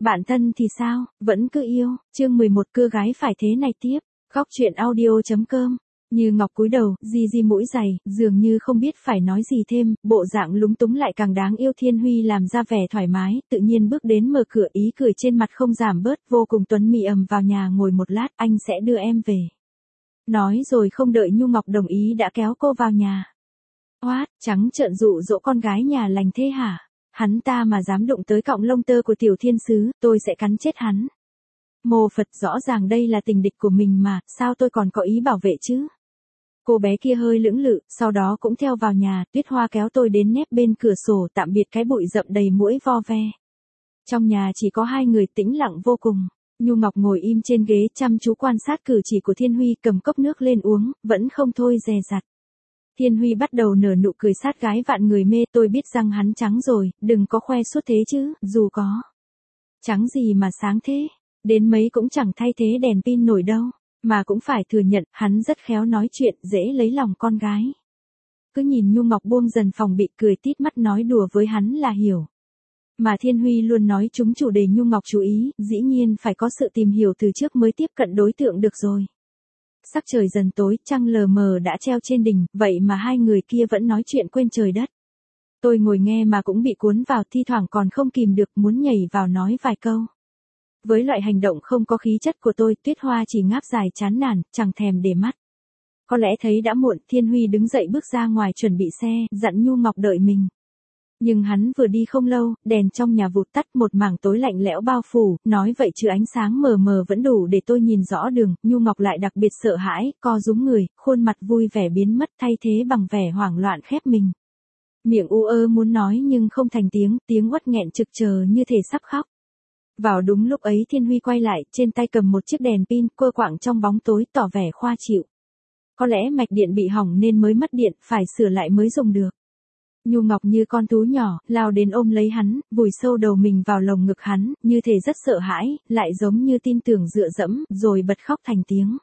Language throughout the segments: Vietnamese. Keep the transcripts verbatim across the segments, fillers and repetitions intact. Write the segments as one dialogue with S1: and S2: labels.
S1: Bạn thân thì sao, vẫn cứ yêu, chương mười một cưa gái phải thế này tiếp, góc chuyện audio.com. Như Ngọc cúi đầu, di di mũi dày, dường như không biết phải nói gì thêm, bộ dạng lúng túng lại càng đáng yêu. Thiên Huy làm ra vẻ thoải mái, tự nhiên bước đến mở cửa, ý cười trên mặt không giảm bớt, vô cùng tuấn mỹ ầm vào nhà ngồi một lát, anh sẽ đưa em về. Nói rồi không đợi Nhu Ngọc đồng ý đã kéo cô vào nhà. Oát, trắng trợn dụ dỗ con gái nhà lành thế hả? Hắn ta mà dám đụng tới cọng lông tơ của tiểu thiên sứ, tôi sẽ cắn chết hắn. Mô Phật, rõ ràng đây là tình địch của mình mà, sao tôi còn có ý bảo vệ chứ? Cô bé kia hơi lưỡng lự, sau đó cũng theo vào nhà. Tuyết Hoa kéo tôi đến nép bên cửa sổ, tạm biệt cái bụi rậm đầy muỗi vo ve. Trong nhà chỉ có hai người, tĩnh lặng vô cùng. Nhu Ngọc ngồi im trên ghế chăm chú quan sát cử chỉ của Thiên Huy, cầm cốc nước lên uống, vẫn không thôi dè dặt. Thiên Huy bắt đầu nở nụ cười sát gái vạn người mê. Tôi biết răng hắn trắng rồi, đừng có khoe suốt thế chứ, dù có. Trắng gì mà sáng thế, đến mấy cũng chẳng thay thế đèn pin nổi đâu. Mà cũng phải thừa nhận, hắn rất khéo nói chuyện, dễ lấy lòng con gái. Cứ nhìn Nhu Ngọc buông dần phòng bị, cười tít mắt nói đùa với hắn là hiểu. Mà Thiên Huy luôn nói trúng chủ đề Nhu Ngọc chú ý, dĩ nhiên phải có sự tìm hiểu từ trước mới tiếp cận đối tượng được rồi. Sắc trời dần tối, trăng lờ mờ đã treo trên đỉnh, vậy mà hai người kia vẫn nói chuyện quên trời đất. Tôi ngồi nghe mà cũng bị cuốn vào, thi thoảng còn không kìm được muốn nhảy vào nói vài câu. Với loại hành động không có khí chất của tôi, Tuyết Hoa chỉ ngáp dài chán nản, chẳng thèm để mắt. Có lẽ thấy đã muộn, Thiên Huy đứng dậy bước ra ngoài chuẩn bị xe, dặn Nhu Ngọc đợi mình. Nhưng hắn vừa đi không lâu, đèn trong nhà vụt tắt, một mảng tối lạnh lẽo bao phủ, nói vậy chứ ánh sáng mờ mờ vẫn đủ để tôi nhìn rõ đường. Nhu Ngọc lại đặc biệt sợ hãi, co rúm người, khuôn mặt vui vẻ biến mất, thay thế bằng vẻ hoảng loạn khép mình. Miệng u ơ muốn nói nhưng không thành tiếng, tiếng uất nghẹn trực chờ như thể sắp khóc. Vào đúng lúc ấy Thiên Huy quay lại, trên tay cầm một chiếc đèn pin, quơ quạng trong bóng tối, tỏ vẻ khoa chịu. Có lẽ mạch điện bị hỏng nên mới mất điện, phải sửa lại mới dùng được. Nhu Ngọc như con thú nhỏ, lao đến ôm lấy hắn, vùi sâu đầu mình vào lồng ngực hắn, như thể rất sợ hãi, lại giống như tin tưởng dựa dẫm, rồi bật khóc thành tiếng.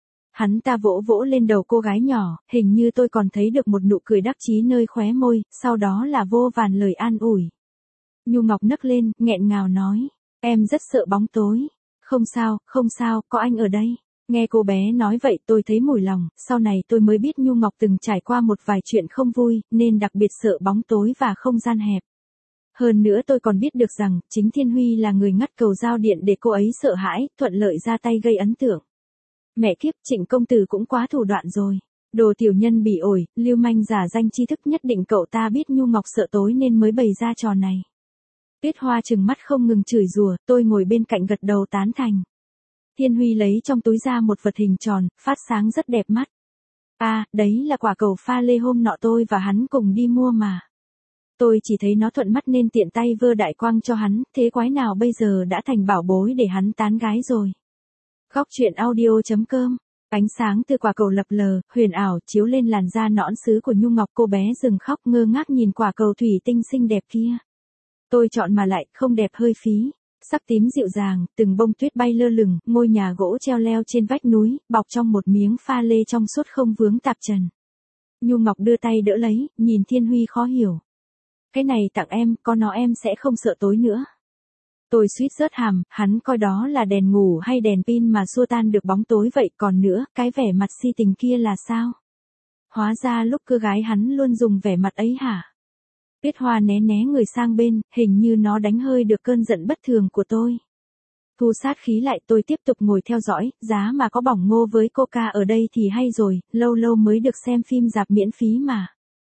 S1: Hắn ta vỗ vỗ lên đầu cô gái nhỏ, hình như tôi còn thấy được một nụ cười đắc chí nơi khóe môi, sau đó là vô vàn lời an ủi. Nhu Ngọc nấc lên, nghẹn ngào nói. Em rất sợ bóng tối. Không sao, không sao, có anh ở đây. Nghe cô bé nói vậy tôi thấy mủi lòng, sau này tôi mới biết Nhu Ngọc từng trải qua một vài chuyện không vui, nên đặc biệt sợ bóng tối và không gian hẹp. Hơn nữa tôi còn biết được rằng, chính Thiên Huy là người ngắt cầu giao điện để cô ấy sợ hãi, thuận lợi ra tay gây ấn tượng. Mẹ kiếp, Trịnh công tử cũng quá thủ đoạn rồi. Đồ tiểu nhân bỉ ổi, lưu manh giả danh tri thức, nhất định cậu ta biết Nhu Ngọc sợ tối nên mới bày ra trò này. Tuyết Hoa trừng mắt không ngừng chửi rủa, tôi ngồi bên cạnh gật đầu tán thành. Thiên Huy lấy trong túi ra một vật hình tròn, phát sáng rất đẹp mắt. À, đấy là quả cầu pha lê hôm nọ tôi và hắn cùng đi mua mà. Tôi chỉ thấy nó thuận mắt nên tiện tay vơ đại quang cho hắn, thế quái nào bây giờ đã thành bảo bối để hắn tán gái rồi. Góc chuyện audio.com. Ánh sáng từ quả cầu lập lờ, huyền ảo, chiếu lên làn da nõn sứ của Nhu Ngọc. Cô bé dừng khóc ngơ ngác nhìn quả cầu thủy tinh xinh đẹp kia. Tôi chọn mà lại, không đẹp hơi phí. Sắc tím dịu dàng, từng bông tuyết bay lơ lửng, ngôi nhà gỗ treo leo trên vách núi, bọc trong một miếng pha lê trong suốt không vướng tạp trần. Nhu Ngọc đưa tay đỡ lấy, nhìn Thiên Huy khó hiểu. Cái này tặng em, có nó em sẽ không sợ tối nữa. Tôi suýt rớt hàm, hắn coi đó là đèn ngủ hay đèn pin mà xua tan được bóng tối vậy, còn nữa, cái vẻ mặt si tình kia là sao? Hóa ra lúc cưa gái hắn luôn dùng vẻ mặt ấy hả? Tuyết Hoa né né người sang bên, hình như nó đánh hơi được cơn giận bất thường của tôi. Thu sát khí lại, tôi tiếp tục ngồi theo dõi, giá mà có bỏng ngô với coca ở đây thì hay rồi, lâu lâu mới được xem phim rạp miễn phí mà.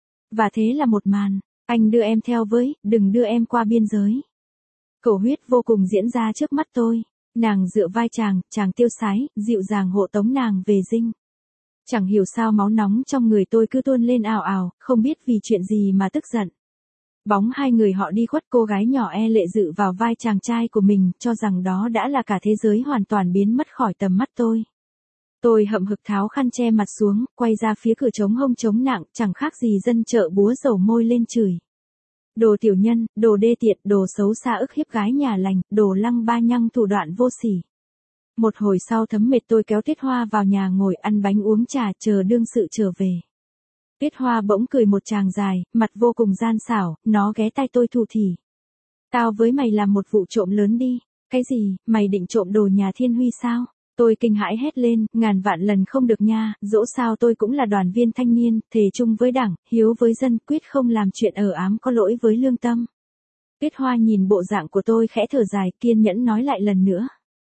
S1: Và thế là một màn, anh đưa em theo với, đừng đưa em qua biên giới. Cầu huyết vô cùng diễn ra trước mắt tôi, nàng dựa vai chàng, chàng tiêu sái, dịu dàng hộ tống nàng về dinh. Chẳng hiểu sao máu nóng trong người tôi cứ tuôn lên ào ào, không biết vì chuyện gì mà tức giận. Bóng hai người họ đi khuất, cô gái nhỏ e lệ dự vào vai chàng trai của mình, cho rằng đó đã là cả thế giới hoàn toàn biến mất khỏi tầm mắt tôi. Tôi hậm hực tháo khăn che mặt xuống, quay ra phía cửa trống hông trống nặng, chẳng khác gì dân chợ búa dầu môi lên chửi. Đồ tiểu nhân, đồ đê tiện, đồ xấu xa ức hiếp gái nhà lành, đồ lăng ba nhăng thủ đoạn vô sỉ. Một hồi sau thấm mệt tôi kéo Tuyết Hoa vào nhà ngồi ăn bánh uống trà chờ đương sự trở về. Tuyết Hoa bỗng cười một tràng dài, mặt vô cùng gian xảo, nó ghé tai tôi thủ thỉ. Tao với mày làm một vụ trộm lớn đi. Cái gì, mày định trộm đồ nhà Thiên Huy sao? Tôi kinh hãi hét lên, ngàn vạn lần không được nha, dẫu sao tôi cũng là đoàn viên thanh niên, thề chung với đảng, hiếu với dân, quyết không làm chuyện ở ám có lỗi với lương tâm. Tuyết Hoa nhìn bộ dạng của tôi khẽ thở dài, kiên nhẫn nói lại lần nữa.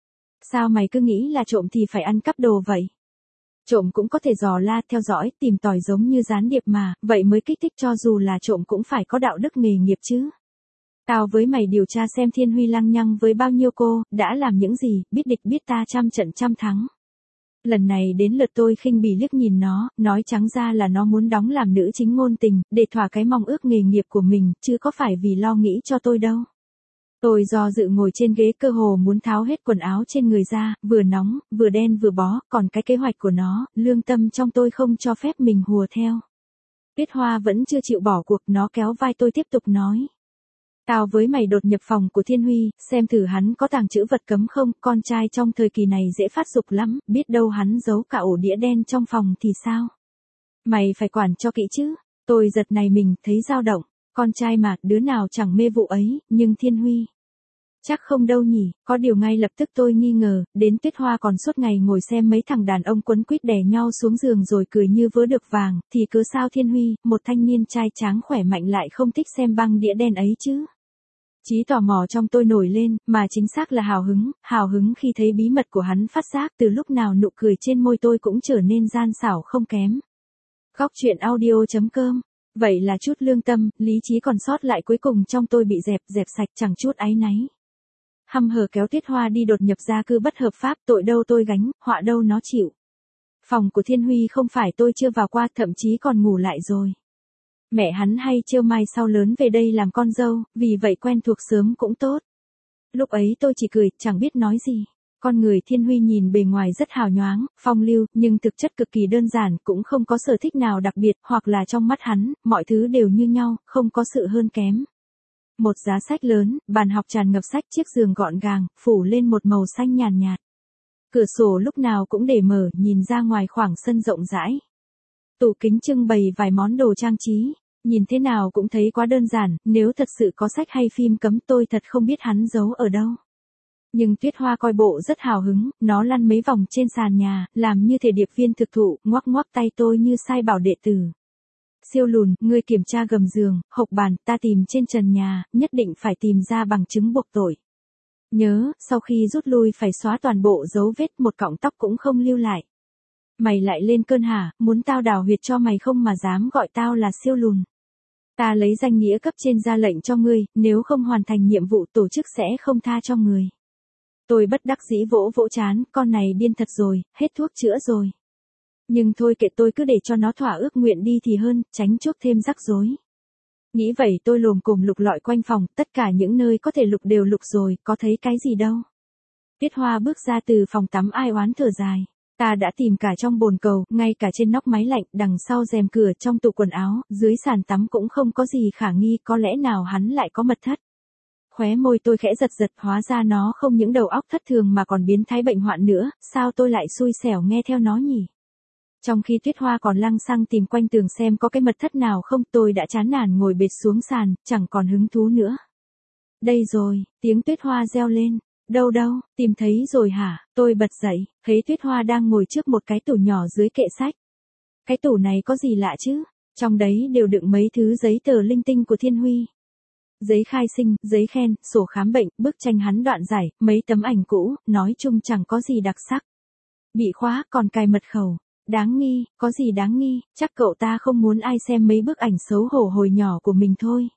S1: Sao mày cứ nghĩ là trộm thì phải ăn cắp đồ vậy? Trộm cũng có thể dò la, theo dõi, tìm tòi giống như gián điệp mà, vậy mới kích thích, cho dù là trộm cũng phải có đạo đức nghề nghiệp chứ. Tao với mày điều tra xem Thiên Huy lăng nhăng với bao nhiêu cô, đã làm những gì, biết địch biết ta trăm trận trăm thắng. Lần này đến lượt tôi khinh bỉ liếc nhìn nó, nói trắng ra là nó muốn đóng làm nữ chính ngôn tình, để thỏa cái mong ước nghề nghiệp của mình, chứ có phải vì lo nghĩ cho tôi đâu. Tôi do dự ngồi trên ghế, cơ hồ muốn tháo hết quần áo trên người ra, vừa nóng, vừa đen vừa bó, còn cái kế hoạch của nó, lương tâm trong tôi không cho phép mình hùa theo. Tuyết Hoa vẫn chưa chịu bỏ cuộc, nó kéo vai tôi tiếp tục nói. Tao với mày đột nhập phòng của Thiên Huy, xem thử hắn có tàng trữ vật cấm không, con trai trong thời kỳ này dễ phát dục lắm, biết đâu hắn giấu cả ổ đĩa đen trong phòng thì sao? Mày phải quản cho kỹ chứ. Tôi giật này mình, thấy dao động, con trai mà, đứa nào chẳng mê vụ ấy, nhưng Thiên Huy. Chắc không đâu nhỉ, có điều ngay lập tức tôi nghi ngờ, đến Tuyết Hoa còn suốt ngày ngồi xem mấy thằng đàn ông quấn quýt đè nhau xuống giường rồi cười như vớ được vàng, thì cớ sao Thiên Huy, một thanh niên trai tráng khỏe mạnh lại không thích xem băng đĩa đen ấy chứ? Chí tò mò trong tôi nổi lên, mà chính xác là hào hứng, hào hứng khi thấy bí mật của hắn phát giác, từ lúc nào nụ cười trên môi tôi cũng trở nên gian xảo không kém. Góc truyện audio chấm com. Vậy là chút lương tâm, lý trí còn sót lại cuối cùng trong tôi bị dẹp, dẹp sạch chẳng chút áy náy. Hăm hở kéo Tuyết Hoa đi đột nhập gia cư bất hợp pháp, tội đâu tôi gánh, họa đâu nó chịu. Phòng của Thiên Huy không phải tôi chưa vào qua, thậm chí còn ngủ lại rồi. Mẹ hắn hay trêu mai sau lớn về đây làm con dâu, vì vậy quen thuộc sớm cũng tốt. Lúc ấy tôi chỉ cười, chẳng biết nói gì. Con người Thiên Huy nhìn bề ngoài rất hào nhoáng, phong lưu, nhưng thực chất cực kỳ đơn giản, cũng không có sở thích nào đặc biệt, hoặc là trong mắt hắn, mọi thứ đều như nhau, không có sự hơn kém. Một giá sách lớn, bàn học tràn ngập sách, chiếc giường gọn gàng, phủ lên một màu xanh nhàn nhạt, nhạt. Cửa sổ lúc nào cũng để mở, nhìn ra ngoài khoảng sân rộng rãi. Tủ kính trưng bày vài món đồ trang trí, nhìn thế nào cũng thấy quá đơn giản, nếu thật sự có sách hay phim cấm tôi thật không biết hắn giấu ở đâu. Nhưng Tuyết Hoa coi bộ rất hào hứng, nó lăn mấy vòng trên sàn nhà, làm như thể điệp viên thực thụ, ngoắc ngoắc tay tôi như sai bảo đệ tử. Siêu lùn, ngươi kiểm tra gầm giường, hộc bàn, ta tìm trên trần nhà, nhất định phải tìm ra bằng chứng buộc tội. Nhớ, sau khi rút lui phải xóa toàn bộ dấu vết, một cọng tóc cũng không lưu lại. Mày lại lên cơn hả, muốn tao đào huyệt cho mày không mà dám gọi tao là siêu lùn. Ta lấy danh nghĩa cấp trên ra lệnh cho ngươi, nếu không hoàn thành nhiệm vụ tổ chức sẽ không tha cho người. Tôi bất đắc dĩ vỗ vỗ chán, con này điên thật rồi, hết thuốc chữa rồi. Nhưng thôi kệ, tôi cứ để cho nó thỏa ước nguyện đi thì hơn, tránh chuốc thêm rắc rối. Nghĩ vậy tôi lồm cồm lục lọi quanh phòng, tất cả những nơi có thể lục đều lục rồi, có thấy cái gì đâu. Tuyết Hoa bước ra từ phòng tắm ai oán thở dài. Ta đã tìm cả trong bồn cầu, ngay cả trên nóc máy lạnh, đằng sau rèm cửa, trong tủ quần áo, dưới sàn tắm cũng không có gì khả nghi, có lẽ nào hắn lại có mật thất. Khóe môi tôi khẽ giật giật, hóa ra nó không những đầu óc thất thường mà còn biến thái bệnh hoạn nữa, sao tôi lại xui xẻo nghe theo nó nhỉ? Trong khi Tuyết Hoa còn lăng xăng tìm quanh tường xem có cái mật thất nào không, tôi đã chán nản ngồi bệt xuống sàn, chẳng còn hứng thú nữa. Đây rồi, tiếng Tuyết Hoa reo lên. Đâu đâu, tìm thấy rồi hả? Tôi bật dậy, thấy Tuyết Hoa đang ngồi trước một cái tủ nhỏ dưới kệ sách. Cái tủ này có gì lạ chứ? Trong đấy đều đựng mấy thứ giấy tờ linh tinh của Thiên Huy. Giấy khai sinh, giấy khen, sổ khám bệnh, bức tranh hắn đoạn giải, mấy tấm ảnh cũ, nói chung chẳng có gì đặc sắc. Bị khóa, còn cài mật khẩu. Đáng nghi, có gì đáng nghi, chắc cậu ta không muốn ai xem mấy bức ảnh xấu hổ hồi nhỏ của mình thôi.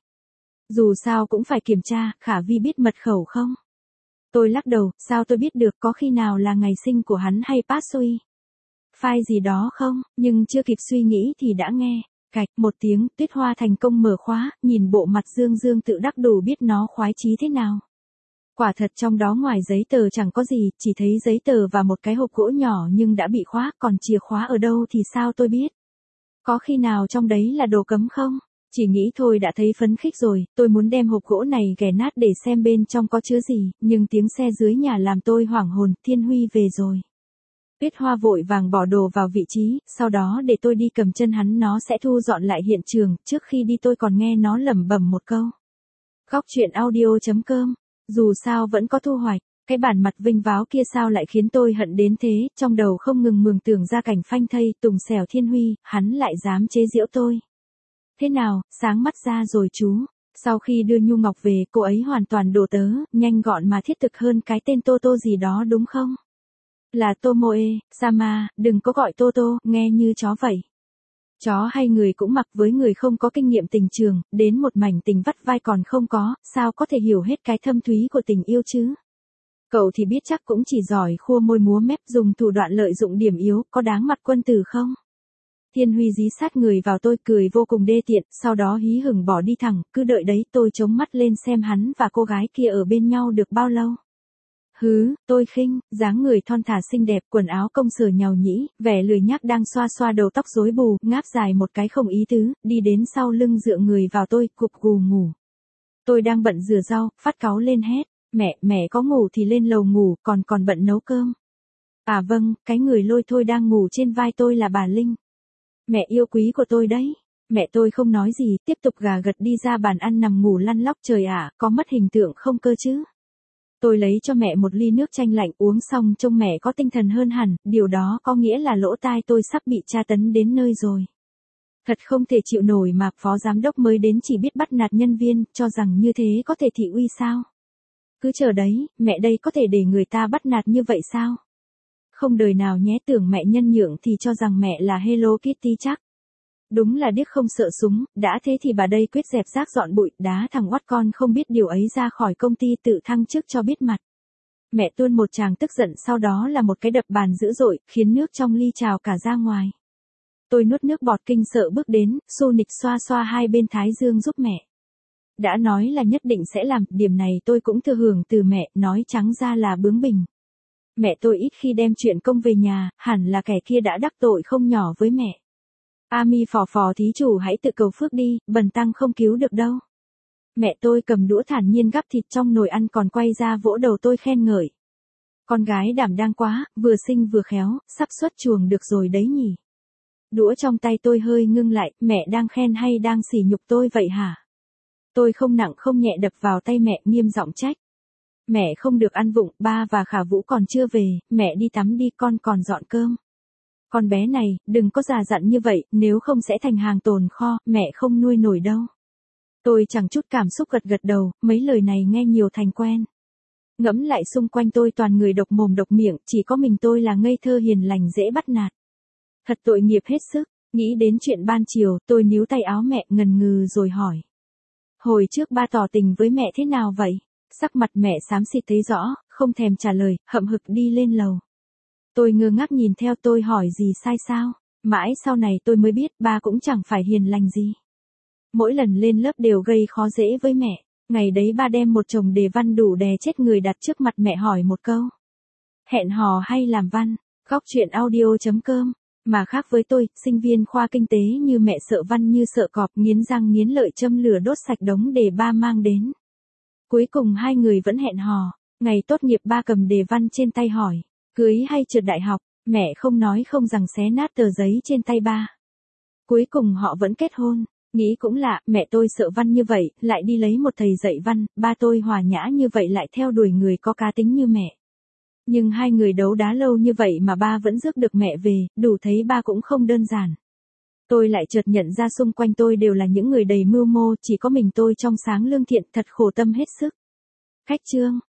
S1: Dù sao cũng phải kiểm tra, Khả Vi biết mật khẩu không? Tôi lắc đầu, sao tôi biết được, có khi nào là ngày sinh của hắn hay password file gì đó không, nhưng chưa kịp suy nghĩ thì đã nghe, cạch, một tiếng, Tuyết Hoa thành công mở khóa, nhìn bộ mặt dương dương tự đắc đủ biết nó khoái chí thế nào. Quả thật trong đó ngoài giấy tờ chẳng có gì, chỉ thấy giấy tờ và một cái hộp gỗ nhỏ nhưng đã bị khóa, còn chìa khóa ở đâu thì sao tôi biết. Có khi nào trong đấy là đồ cấm không? Chỉ nghĩ thôi đã thấy phấn khích rồi, tôi muốn đem hộp gỗ này ghè nát để xem bên trong có chứa gì, nhưng tiếng xe dưới nhà làm tôi hoảng hồn, Thiên Huy về rồi. Tuyết Hoa vội vàng bỏ đồ vào vị trí, sau đó để tôi đi cầm chân hắn, nó sẽ thu dọn lại hiện trường, trước khi đi tôi còn nghe nó lẩm bẩm một câu. Góc truyện audio chấm com Dù sao vẫn có thu hoạch, cái bản mặt vinh váo kia sao lại khiến tôi hận đến thế, trong đầu không ngừng mường tượng ra cảnh phanh thây, Tùng xẻo Thiên Huy, hắn lại dám chế giễu tôi. Thế nào, sáng mắt ra rồi chú. Sau khi đưa Nhu Ngọc về, cô ấy hoàn toàn đồ tớ, nhanh gọn mà thiết thực hơn cái tên Tô Tô gì đó đúng không? Là Tomoe, Sama, đừng có gọi Tô Tô, nghe như chó vậy. Chó hay người cũng mặc với người không có kinh nghiệm tình trường, đến một mảnh tình vắt vai còn không có, sao có thể hiểu hết cái thâm thúy của tình yêu chứ? Cậu thì biết chắc cũng chỉ giỏi khua môi múa mép dùng thủ đoạn lợi dụng điểm yếu, có đáng mặt quân tử không? Thiên Huy dí sát người vào tôi cười vô cùng đê tiện, sau đó hí hửng bỏ đi thẳng, cứ đợi đấy tôi chống mắt lên xem hắn và cô gái kia ở bên nhau được bao lâu. Hứ, tôi khinh, dáng người thon thả xinh đẹp, quần áo công sở nhàu nhĩ, vẻ lười nhác đang xoa xoa đầu tóc rối bù, ngáp dài một cái không ý tứ, đi đến sau lưng dựa người vào tôi, cụp gù ngủ. Tôi đang bận rửa rau, phát cáu lên hét, mẹ, mẹ có ngủ thì lên lầu ngủ, còn còn bận nấu cơm. À vâng, cái người lôi thôi đang ngủ trên vai tôi là bà Linh. Mẹ yêu quý của tôi đấy. Mẹ tôi không nói gì, tiếp tục gà gật đi ra bàn ăn nằm ngủ lăn lóc trời ạ, có mất hình tượng không cơ chứ. Tôi lấy cho mẹ một ly nước chanh lạnh uống xong trông mẹ có tinh thần hơn hẳn, điều đó có nghĩa là lỗ tai tôi sắp bị tra tấn đến nơi rồi. Thật không thể chịu nổi mà phó giám đốc mới đến chỉ biết bắt nạt nhân viên, cho rằng như thế có thể thị uy sao. Cứ chờ đấy, mẹ đây có thể để người ta bắt nạt như vậy sao? Không đời nào nhé, tưởng mẹ nhân nhượng thì cho rằng mẹ là Hello Kitty chắc. Đúng là điếc không sợ súng, đã thế thì bà đây quyết dẹp rác dọn bụi, đá thằng oắt con không biết điều ấy ra khỏi công ty tự thăng chức cho biết mặt. Mẹ tuôn một tràng tức giận sau đó là một cái đập bàn dữ dội, khiến nước trong ly trào cả ra ngoài. Tôi nuốt nước bọt kinh sợ bước đến, xô nịch xoa xoa hai bên thái dương giúp mẹ. Đã nói là nhất định sẽ làm, điểm này tôi cũng thừa hưởng từ mẹ, nói trắng ra là bướng bỉnh. Mẹ tôi ít khi đem chuyện công về nhà, hẳn là kẻ kia đã đắc tội không nhỏ với mẹ. Ami phò phò thí chủ hãy tự cầu phước đi, bần tăng không cứu được đâu. Mẹ tôi cầm đũa thản nhiên gắp thịt trong nồi ăn còn quay ra vỗ đầu tôi khen ngợi. Con gái đảm đang quá, vừa xinh vừa khéo, sắp xuất chuồng được rồi đấy nhỉ. Đũa trong tay tôi hơi ngưng lại, mẹ đang khen hay đang sỉ nhục tôi vậy hả? Tôi không nặng không nhẹ đập vào tay mẹ nghiêm giọng trách. Mẹ không được ăn vụng, ba và Khả Vũ còn chưa về, mẹ đi tắm đi, con còn dọn cơm. Con bé này, đừng có già dặn như vậy, nếu không sẽ thành hàng tồn kho, mẹ không nuôi nổi đâu. Tôi chẳng chút cảm xúc gật gật đầu, mấy lời này nghe nhiều thành quen. Ngẫm lại xung quanh tôi toàn người độc mồm độc miệng, chỉ có mình tôi là ngây thơ hiền lành dễ bắt nạt. Thật tội nghiệp hết sức, nghĩ đến chuyện ban chiều, tôi níu tay áo mẹ ngần ngừ rồi hỏi. Hồi trước ba tỏ tình với mẹ thế nào vậy? Sắc mặt mẹ xám xịt thấy rõ, không thèm trả lời, hậm hực đi lên lầu. Tôi ngơ ngác nhìn theo, tôi hỏi gì sai sao? Mãi sau này tôi mới biết ba cũng chẳng phải hiền lành gì. Mỗi lần lên lớp đều gây khó dễ với mẹ. Ngày đấy ba đem một chồng đề văn đủ đè chết người đặt trước mặt mẹ hỏi một câu. Hẹn hò hay làm văn? Góc truyện audio chấm com. Mà khác với tôi, sinh viên khoa kinh tế như mẹ sợ văn như sợ cọp, nghiến răng nghiến lợi châm lửa đốt sạch đống đề ba mang đến. Cuối cùng hai người vẫn hẹn hò. Ngày tốt nghiệp ba cầm đề văn trên tay hỏi. Cưới hay trượt đại học? Mẹ không nói không rằng xé nát tờ giấy trên tay ba. Cuối cùng họ vẫn kết hôn. Nghĩ cũng lạ, mẹ tôi sợ văn như vậy, lại đi lấy một thầy dạy văn, ba tôi hòa nhã như vậy lại theo đuổi người có cá tính như mẹ. Nhưng hai người đấu đá lâu như vậy mà ba vẫn rước được mẹ về, đủ thấy ba cũng không đơn giản. Tôi lại chợt nhận ra xung quanh tôi đều là những người đầy mưu mô, chỉ có mình tôi trong sáng lương thiện, thật khổ tâm hết sức. Khách chương.